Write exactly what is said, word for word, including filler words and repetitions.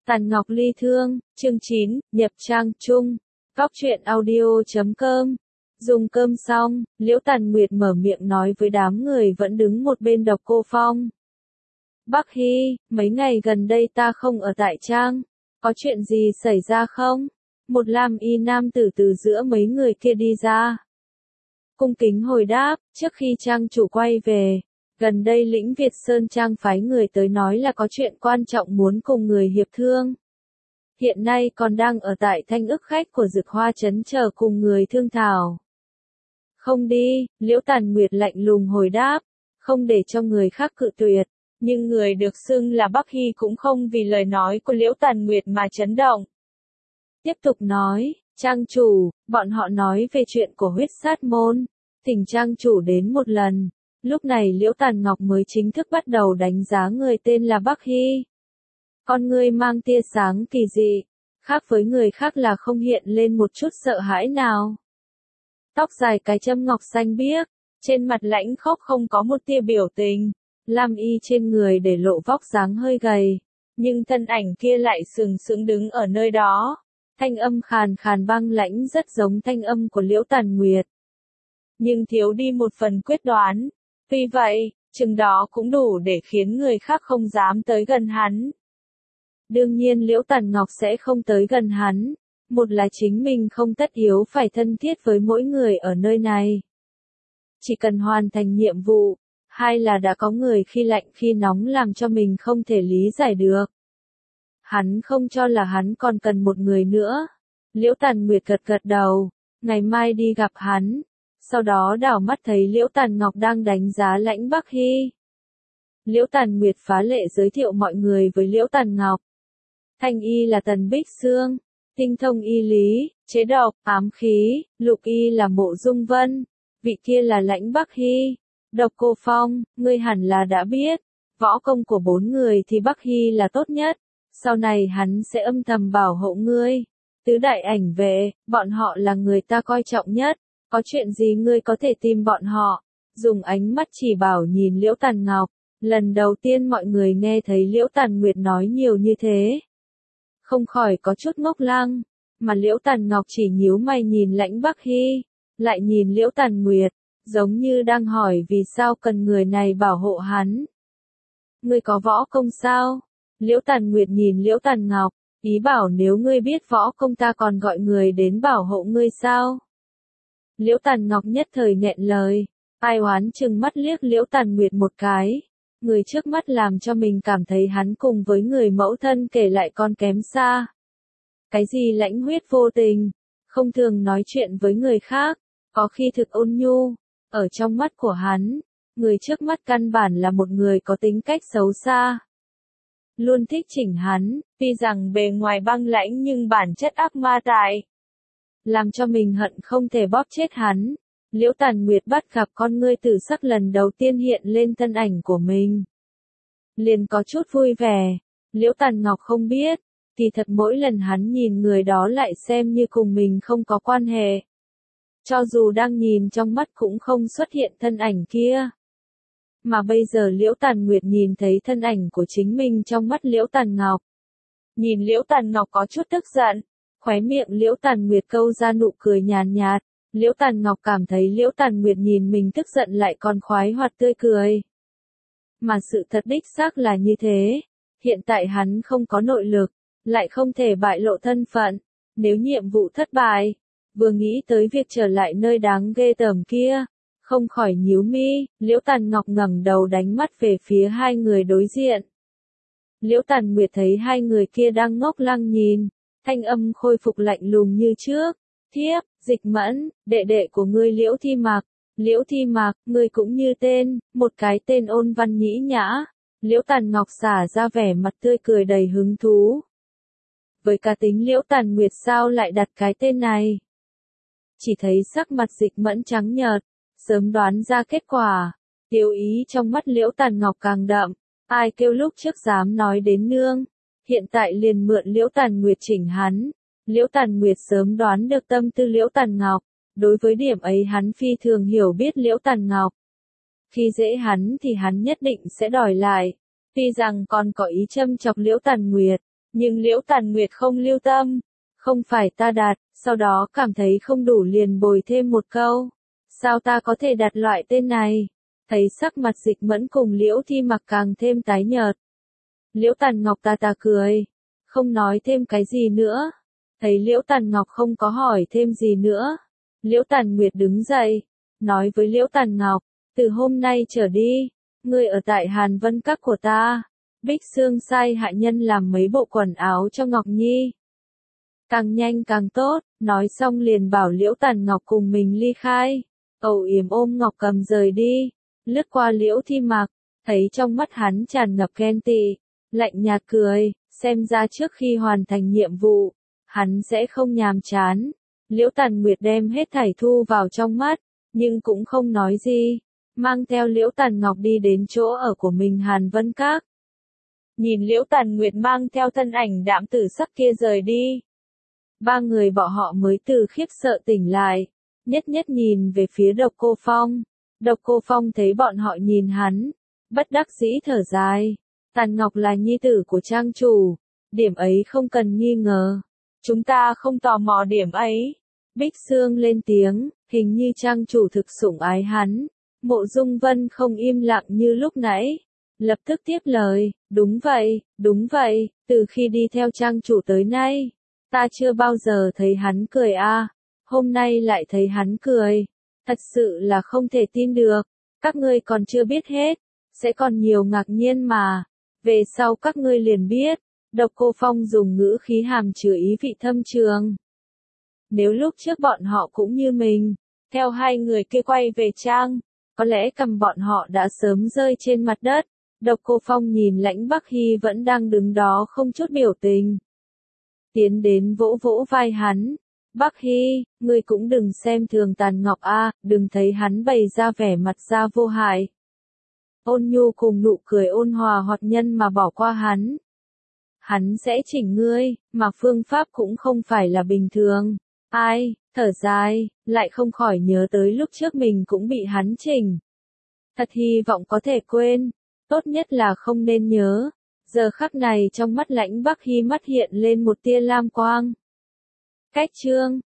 Tàn Ngọc Ly Thương, chương chín, nhập trang chung, góc truyện audio chấm com. Dùng cơm xong, Liễu Tàn Nguyệt mở miệng nói với đám người vẫn đứng một bên Độc Cô Phong. Bắc Hy, mấy ngày gần đây ta không ở tại trang, có chuyện gì xảy ra không? Một lam y nam tử từ giữa mấy người kia đi ra. Cung kính hồi đáp, trước khi trang chủ quay về, gần đây Lĩnh Việt Sơn Trang phái người tới nói là có chuyện quan trọng muốn cùng người hiệp thương. Hiện nay còn đang ở tại Thanh Ức khách của Dực Hoa Trấn chờ cùng người thương thảo. Không đi, Liễu Tàn Nguyệt lạnh lùng hồi đáp, không để cho người khác cự tuyệt, nhưng người được xưng là Bắc Hy cũng không vì lời nói của Liễu Tàn Nguyệt mà chấn động. Tiếp tục nói, trang chủ, bọn họ nói về chuyện của huyết sát môn, thỉnh trang chủ đến một lần. Lúc này Liễu Tàn Ngọc mới chính thức bắt đầu đánh giá người tên là Bắc Hy. Con người mang tia sáng kỳ dị, khác với người khác là không hiện lên một chút sợ hãi nào. Tóc dài cái châm ngọc xanh biếc, trên mặt lãnh khốc không có một tia biểu tình, lam y trên người để lộ vóc dáng hơi gầy, nhưng thân ảnh kia lại sừng sững đứng ở nơi đó. Thanh âm khàn khàn băng lãnh rất giống thanh âm của Liễu Tàn Nguyệt. Nhưng thiếu đi một phần quyết đoán. Vì vậy, chừng đó cũng đủ để khiến người khác không dám tới gần hắn. Đương nhiên Liễu Tàn Ngọc sẽ không tới gần hắn. Một là chính mình không tất yếu phải thân thiết với mỗi người ở nơi này. Chỉ cần hoàn thành nhiệm vụ. Hai là đã có người khi lạnh khi nóng làm cho mình không thể lý giải được. Hắn không cho là hắn còn cần một người nữa. Liễu Tàn Nguyệt gật gật đầu. Ngày mai đi gặp hắn. Sau đó đảo mắt thấy Liễu Tàn Ngọc đang đánh giá Lãnh Bắc Hy. Liễu Tàn Nguyệt phá lệ giới thiệu mọi người với Liễu Tàn Ngọc. Thanh y là Tần Bích Sương, tinh thông y lý, chế độc, ám khí, lục y là Mộ Dung Vân, vị kia là Lãnh Bắc Hy. Độc Cô Phong, ngươi hẳn là đã biết, võ công của bốn người thì Bắc Hy là tốt nhất, sau này hắn sẽ âm thầm bảo hộ ngươi. Tứ đại ảnh vệ, bọn họ là người ta coi trọng nhất. Có chuyện gì ngươi có thể tìm bọn họ, dùng ánh mắt chỉ bảo nhìn Liễu Tàn Ngọc, lần đầu tiên mọi người nghe thấy Liễu Tàn Nguyệt nói nhiều như thế. Không khỏi có chút ngốc lăng, mà Liễu Tàn Ngọc chỉ nhíu mày nhìn Lãnh Bắc Hy, lại nhìn Liễu Tàn Nguyệt, giống như đang hỏi vì sao cần người này bảo hộ hắn. Ngươi có võ công sao? Liễu Tàn Nguyệt nhìn Liễu Tàn Ngọc, ý bảo nếu ngươi biết võ công ta còn gọi người đến bảo hộ ngươi sao? Liễu Tàn Ngọc nhất thời nghẹn lời, ai oán chừng mắt liếc Liễu Tàn Nguyệt một cái. Người trước mắt làm cho mình cảm thấy hắn cùng với người mẫu thân kể lại còn kém xa. Cái gì lãnh huyết vô tình, không thường nói chuyện với người khác, có khi thực ôn nhu. Ở trong mắt của hắn, người trước mắt căn bản là một người có tính cách xấu xa. Luôn thích chỉnh hắn, tuy rằng bề ngoài băng lãnh nhưng bản chất ác ma tại. Làm cho mình hận không thể bóp chết hắn. Liễu Tàn Nguyệt bắt gặp con ngươi tử sắc lần đầu tiên hiện lên thân ảnh của mình. Liền có chút vui vẻ. Liễu Tàn Ngọc không biết, thì thật mỗi lần hắn nhìn người đó lại xem như cùng mình không có quan hệ. Cho dù đang nhìn trong mắt cũng không xuất hiện thân ảnh kia. Mà bây giờ Liễu Tàn Nguyệt nhìn thấy thân ảnh của chính mình trong mắt Liễu Tàn Ngọc. Nhìn Liễu Tàn Ngọc có chút tức giận. Khóe miệng Liễu Tàn Nguyệt câu ra nụ cười nhàn nhạt, Liễu Tàn Ngọc cảm thấy Liễu Tàn Nguyệt nhìn mình tức giận lại còn khoái hoạt tươi cười. Mà sự thật đích xác là như thế, hiện tại hắn không có nội lực, lại không thể bại lộ thân phận, nếu nhiệm vụ thất bại, vừa nghĩ tới việc trở lại nơi đáng ghê tởm kia, không khỏi nhíu mi, Liễu Tàn Ngọc ngẩng đầu đánh mắt về phía hai người đối diện. Liễu Tàn Nguyệt thấy hai người kia đang ngốc lăng nhìn. Thanh âm khôi phục lạnh lùng như trước. Thiếp, Dịch Mẫn, đệ đệ của ngươi Liễu Thi Mạc. Liễu Thi Mạc, ngươi cũng như tên, một cái tên ôn văn nhĩ nhã. Liễu Tàn Ngọc xả ra vẻ mặt tươi cười đầy hứng thú. Với cá tính Liễu Tàn Nguyệt sao lại đặt cái tên này? Chỉ thấy sắc mặt Dịch Mẫn trắng nhợt, sớm đoán ra kết quả. Tiêu ý trong mắt Liễu Tàn Ngọc càng đậm. Ai kêu lúc trước dám nói đến nương. Hiện tại liền mượn Liễu Tàn Nguyệt chỉnh hắn. Liễu Tàn Nguyệt sớm đoán được tâm tư Liễu Tàn Ngọc. Đối với điểm ấy hắn phi thường hiểu biết Liễu Tàn Ngọc. Khi dễ hắn thì hắn nhất định sẽ đòi lại. Tuy rằng còn có ý châm chọc Liễu Tàn Nguyệt, Nhưng Liễu Tàn Nguyệt không lưu tâm. Không phải ta đặt, sau đó cảm thấy không đủ liền bồi thêm một câu. Sao ta có thể đặt loại tên này? Thấy sắc mặt Dịch Mẫn cùng Liễu Thi Mặc càng thêm tái nhợt. Liễu Tàn Ngọc ta ta cười. Không nói thêm cái gì nữa. Thấy Liễu Tàn Ngọc không có hỏi thêm gì nữa. Liễu Tàn Nguyệt đứng dậy. Nói với Liễu Tàn Ngọc. Từ hôm nay trở đi. Ngươi ở tại Hàn Vân Các của ta. Bích Sương sai hạ nhân làm mấy bộ quần áo cho Ngọc Nhi. Càng nhanh càng tốt. Nói xong liền bảo Liễu Tàn Ngọc cùng mình ly khai. Âu Yếm ôm Ngọc Cầm rời đi. Lướt qua Liễu Thi Mặc. Thấy trong mắt hắn tràn ngập ghen tị. Lạnh nhạt cười. Xem ra trước khi hoàn thành nhiệm vụ. Hắn sẽ không nhàm chán. Liễu Tàn Nguyệt đem hết thảy thu vào trong mắt. Nhưng cũng không nói gì. Mang theo Liễu Tàn Ngọc đi đến chỗ ở của mình Hàn Vân Các. Nhìn Liễu Tàn Nguyệt mang theo thân ảnh đạm tử sắc kia rời đi. Ba người bọn họ mới từ khiếp sợ tỉnh lại. Nhất nhất nhìn về phía Độc Cô Phong. Độc Cô Phong thấy bọn họ nhìn hắn. Bất đắc dĩ thở dài. Tàn Ngọc là nhi tử của trang chủ. Điểm ấy không cần nghi ngờ. Chúng ta không tò mò điểm ấy. Bích Sương lên tiếng. Hình như trang chủ thực sủng ái hắn. Mộ Dung Vân không im lặng như lúc nãy. Lập tức tiếp lời. Đúng vậy, đúng vậy. Từ khi đi theo trang chủ tới nay. Ta chưa bao giờ thấy hắn cười a. Hôm nay lại thấy hắn cười. Thật sự là không thể tin được. Các ngươi còn chưa biết hết. Sẽ còn nhiều ngạc nhiên mà. Về sau các ngươi liền biết. Độc Cô Phong dùng ngữ khí hàm chứa ý vị thâm trường. Nếu lúc trước bọn họ cũng như mình. Theo hai người kia quay về trang. Có lẽ cầm bọn họ đã sớm rơi trên mặt đất. Độc Cô Phong nhìn Lãnh Bắc Hy vẫn đang đứng đó không chút biểu tình. Tiến đến vỗ vỗ vai hắn. Bắc Hy, ngươi cũng đừng xem thường Tàn Ngọc a, đừng thấy hắn bày ra vẻ mặt ra vô hại. Ôn nhu cùng nụ cười ôn hòa hoạt nhân mà bỏ qua hắn. Hắn sẽ chỉnh ngươi, mà phương pháp cũng không phải là bình thường. Ai, thở dài, lại không khỏi nhớ tới lúc trước mình cũng bị hắn chỉnh. Thật hy vọng có thể quên, tốt nhất là không nên nhớ. Giờ khắc này trong mắt Lãnh Bắc Hy mắt hiện lên một tia lam quang. Cách chương